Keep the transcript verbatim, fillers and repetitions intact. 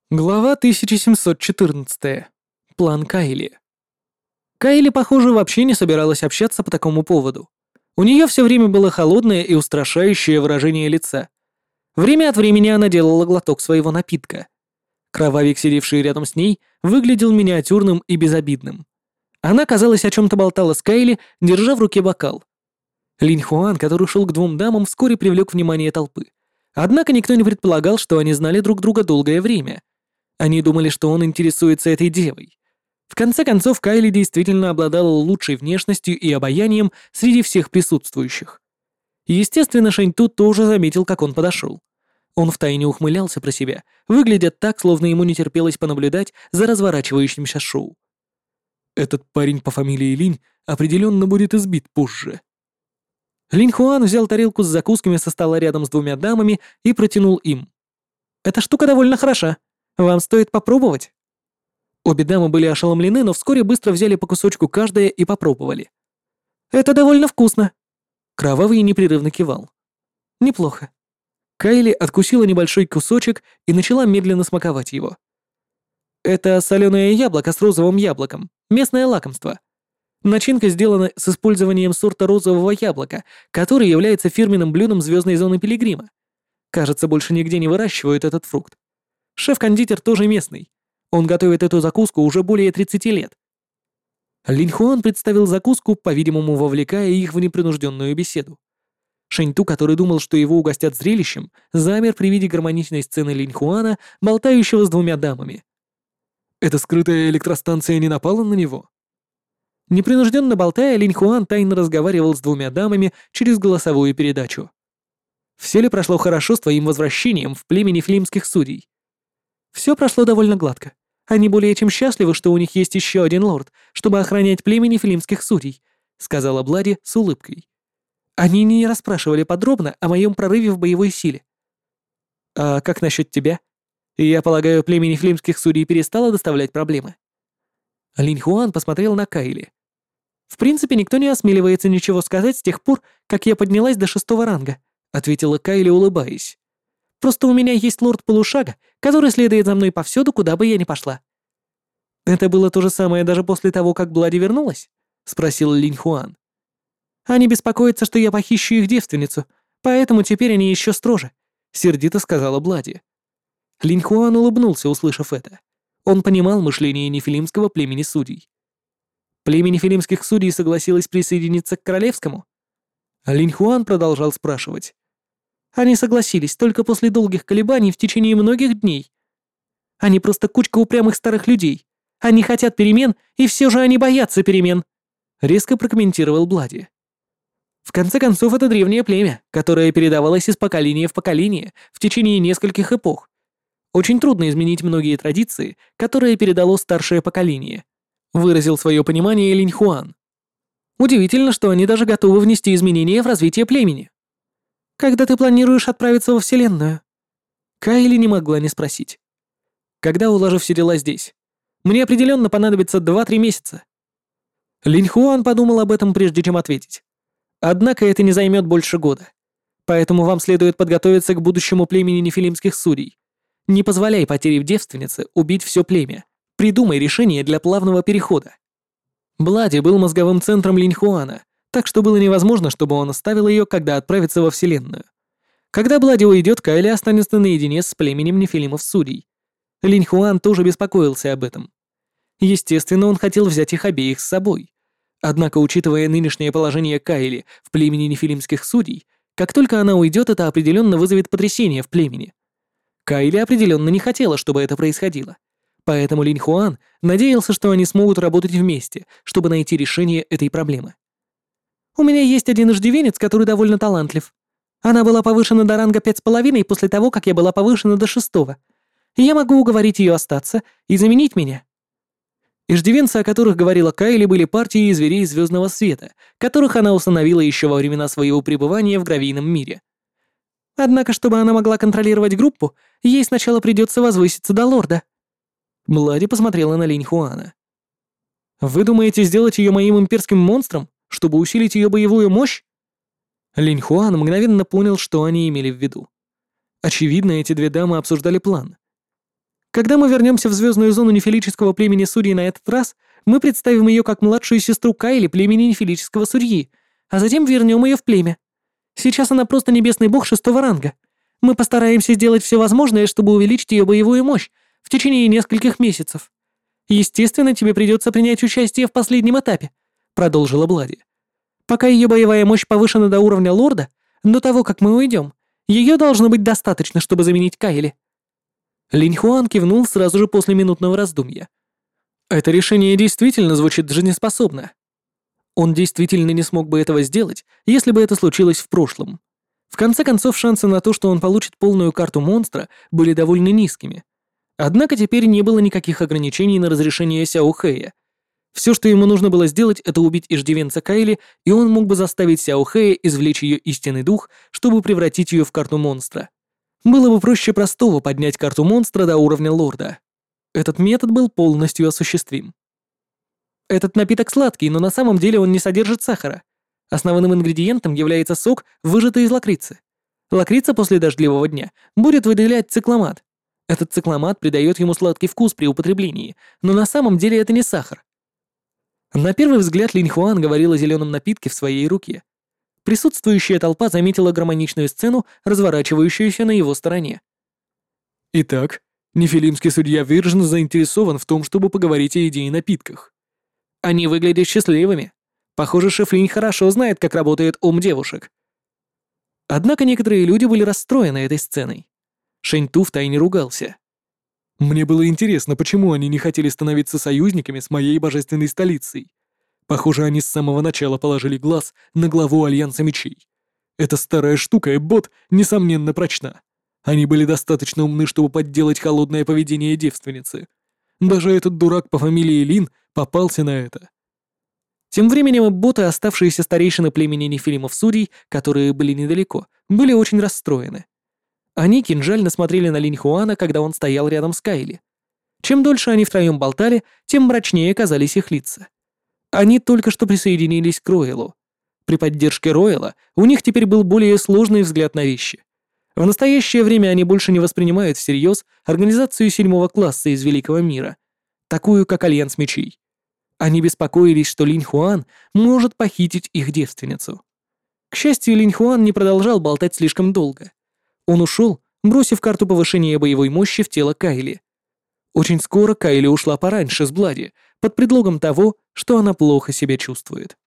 Глава тысяча семьсот четырнадцать. План Кайли. Кайли, похоже, вообще не собиралась общаться по такому поводу. У нее все время было холодное и устрашающее выражение лица. Время от времени она делала глоток своего напитка. Кровавик, сидевший рядом с ней, выглядел миниатюрным и безобидным. Она, казалось, о чем-то болтала с Кайли, держа в руке бокал. Линь Хуан, который шел к двум дамам, вскоре привлек внимание толпы. Однако никто не предполагал, что они знали друг друга долгое время. Они думали, что он интересуется этой девой. В конце концов, Кайли действительно обладала лучшей внешностью и обаянием среди всех присутствующих. Естественно, Шэньту тоже заметил, как он подошел. Он втайне ухмылялся про себя, выглядя так, словно ему не терпелось понаблюдать за разворачивающимся шоу. Этот парень по фамилии Линь определенно будет избит позже. Линь Хуан взял тарелку с закусками со стола рядом с двумя дамами и протянул им. «Эта штука довольно хороша. Вам стоит попробовать». Обе дамы были ошеломлены, но вскоре быстро взяли по кусочку каждая и попробовали. «Это довольно вкусно». Кровавый непрерывно кивал. «Неплохо». Кайли откусила небольшой кусочек и начала медленно смаковать его. «Это соленое яблоко с розовым яблоком, местное лакомство. Начинка сделана с использованием сорта розового яблока, который является фирменным блюдом звездной зоны Пилигрима. Кажется, больше нигде не выращивают этот фрукт. Шеф-кондитер тоже местный. Он готовит эту закуску уже более тридцати лет». Линь Хуан представил закуску, по-видимому, вовлекая их в непринужденную беседу. Шэньту, который думал, что его угостят зрелищем, замер при виде гармоничной сцены Линь Хуана, болтающего с двумя дамами. Эта скрытая электростанция не напала на него? Непринужденно болтая, Линь Хуан тайно разговаривал с двумя дамами через голосовую передачу. «Все ли прошло хорошо с твоим возвращением в племя нефилимских судей?» «Все прошло довольно гладко. Они более чем счастливы, что у них есть еще один лорд, чтобы охранять племя нефилимских судей», — сказала Блади с улыбкой. «Они не расспрашивали подробно о моем прорыве в боевой силе». «А как насчет тебя? Я полагаю, племя нефилимских судей перестало доставлять проблемы?» Линь Хуан посмотрел на Кайли. «В принципе, никто не осмеливается ничего сказать с тех пор, как я поднялась до шестого ранга», — ответила Кайли, улыбаясь. «Просто у меня есть лорд Полушага, который следует за мной повсюду, куда бы я ни пошла». «Это было то же самое даже после того, как Блади вернулась?» — спросил Линь Хуан. «Они беспокоятся, что я похищу их девственницу, поэтому теперь они еще строже», — сердито сказала Блади. Линь Хуан улыбнулся, услышав это. Он понимал мышление нефилимского племени судей. Племя нефилимских судей согласилось присоединиться к королевскому? Линь Хуан продолжал спрашивать. Они согласились только после долгих колебаний в течение многих дней. Они просто кучка упрямых старых людей. Они хотят перемен, и все же они боятся перемен», — резко прокомментировал Блади. «В конце концов, это древнее племя, которое передавалось из поколения в поколение в течение нескольких эпох. Очень трудно изменить многие традиции, которые передало старшее поколение», — выразил свое понимание Линь Хуан. «Удивительно, что они даже готовы внести изменения в развитие племени». «Когда ты планируешь отправиться во Вселенную?» Кайли не могла не спросить. «Когда уложу все дела здесь? Мне определенно понадобится два-три месяца». Линь Хуан подумал об этом, прежде чем ответить. «Однако это не займет больше года. Поэтому вам следует подготовиться к будущему племени нефилимских судей. Не позволяй потере в девственнице убить все племя. Придумай решение для плавного перехода». Блади был мозговым центром Линь Хуана, так что было невозможно, чтобы он оставил ее, когда отправится во Вселенную. Когда Блади уйдет, Кайли останется наедине с племенем нефилимов судей. Линь Хуан тоже беспокоился об этом. Естественно, он хотел взять их обеих с собой. Однако, учитывая нынешнее положение Кайли в племени нефилимских судей, как только она уйдет, это определенно вызовет потрясение в племени. Кайли определенно не хотела, чтобы это происходило. Поэтому Линь Хуан надеялся, что они смогут работать вместе, чтобы найти решение этой проблемы. «У меня есть один иждивенец, который довольно талантлив. Она была повышена до ранга пять с половиной после того, как я была повышена до шестого. Я могу уговорить ее остаться и заменить меня». Иждивенцы, о которых говорила Кайли, были партией зверей звездного света, которых она установила еще во времена своего пребывания в гравийном мире. Однако, чтобы она могла контролировать группу, ей сначала придется возвыситься до лорда. Блади посмотрела на Линь Хуана. «Вы думаете сделать ее моим имперским монстром, чтобы усилить ее боевую мощь?» Линь Хуан мгновенно понял, что они имели в виду. Очевидно, эти две дамы обсуждали план. Когда мы вернемся в звездную зону нефилического племени Сурьи на этот раз, мы представим ее как младшую сестру Кайли племени нефилического Сурьи, а затем вернем ее в племя. Сейчас она просто небесный бог шестого ранга. Мы постараемся сделать все возможное, чтобы увеличить ее боевую мощь в течение нескольких месяцев. Естественно, тебе придется принять участие в последнем этапе, продолжила Блади. Пока ее боевая мощь повышена до уровня лорда, до того, как мы уйдем, ее должно быть достаточно, чтобы заменить Кайли. Линь Хуан кивнул сразу же после минутного раздумья. Это решение действительно звучит жизнеспособно. Он действительно не смог бы этого сделать, если бы это случилось в прошлом. В конце концов, шансы на то, что он получит полную карту монстра, были довольно низкими. Однако теперь не было никаких ограничений на разрешение Сяо Хэя. Все, что ему нужно было сделать, это убить иждивенца Кайли, и он мог бы заставить Сяо Хэя извлечь ее истинный дух, чтобы превратить ее в карту монстра. Было бы проще простого поднять карту монстра до уровня лорда. Этот метод был полностью осуществим. Этот напиток сладкий, но на самом деле он не содержит сахара. Основным ингредиентом является сок, выжатый из лакрицы. Лакрица после дождливого дня будет выделять цикламат. Этот цикламат придает ему сладкий вкус при употреблении, но на самом деле это не сахар. На первый взгляд Линь Хуан говорил о зеленом напитке в своей руке. Присутствующая толпа заметила гармоничную сцену, разворачивающуюся на его стороне. Итак, нефилимский судья Виржин заинтересован в том, чтобы поговорить о еде и напитках. Они выглядят счастливыми. Похоже, шеф Линь хорошо знает, как работает ум девушек. Однако некоторые люди были расстроены этой сценой. Шэнь Ту втайне ругался. Мне было интересно, почему они не хотели становиться союзниками с моей божественной столицей. Похоже, они с самого начала положили глаз на главу Альянса Мечей. Эта старая штука и бот, несомненно, прочна. Они были достаточно умны, чтобы подделать холодное поведение девственницы. Даже этот дурак по фамилии Лин попался на это. Тем временем боты, оставшиеся старейшины племени нефилимов Сурий, которые были недалеко, были очень расстроены. Они кинжально смотрели на Линь Хуана, когда он стоял рядом с Кайли. Чем дольше они втроем болтали, тем мрачнее казались их лица. Они только что присоединились к Ройлу. При поддержке Ройла у них теперь был более сложный взгляд на вещи. В настоящее время они больше не воспринимают всерьез организацию седьмого класса из Великого мира, такую как Альянс Мечей. Они беспокоились, что Линь Хуан может похитить их девственницу. К счастью, Линь Хуан не продолжал болтать слишком долго. Он ушел, бросив карту повышения боевой мощи в тело Кайли. Очень скоро Кайли ушла пораньше с Блади, под предлогом того, что она плохо себя чувствует.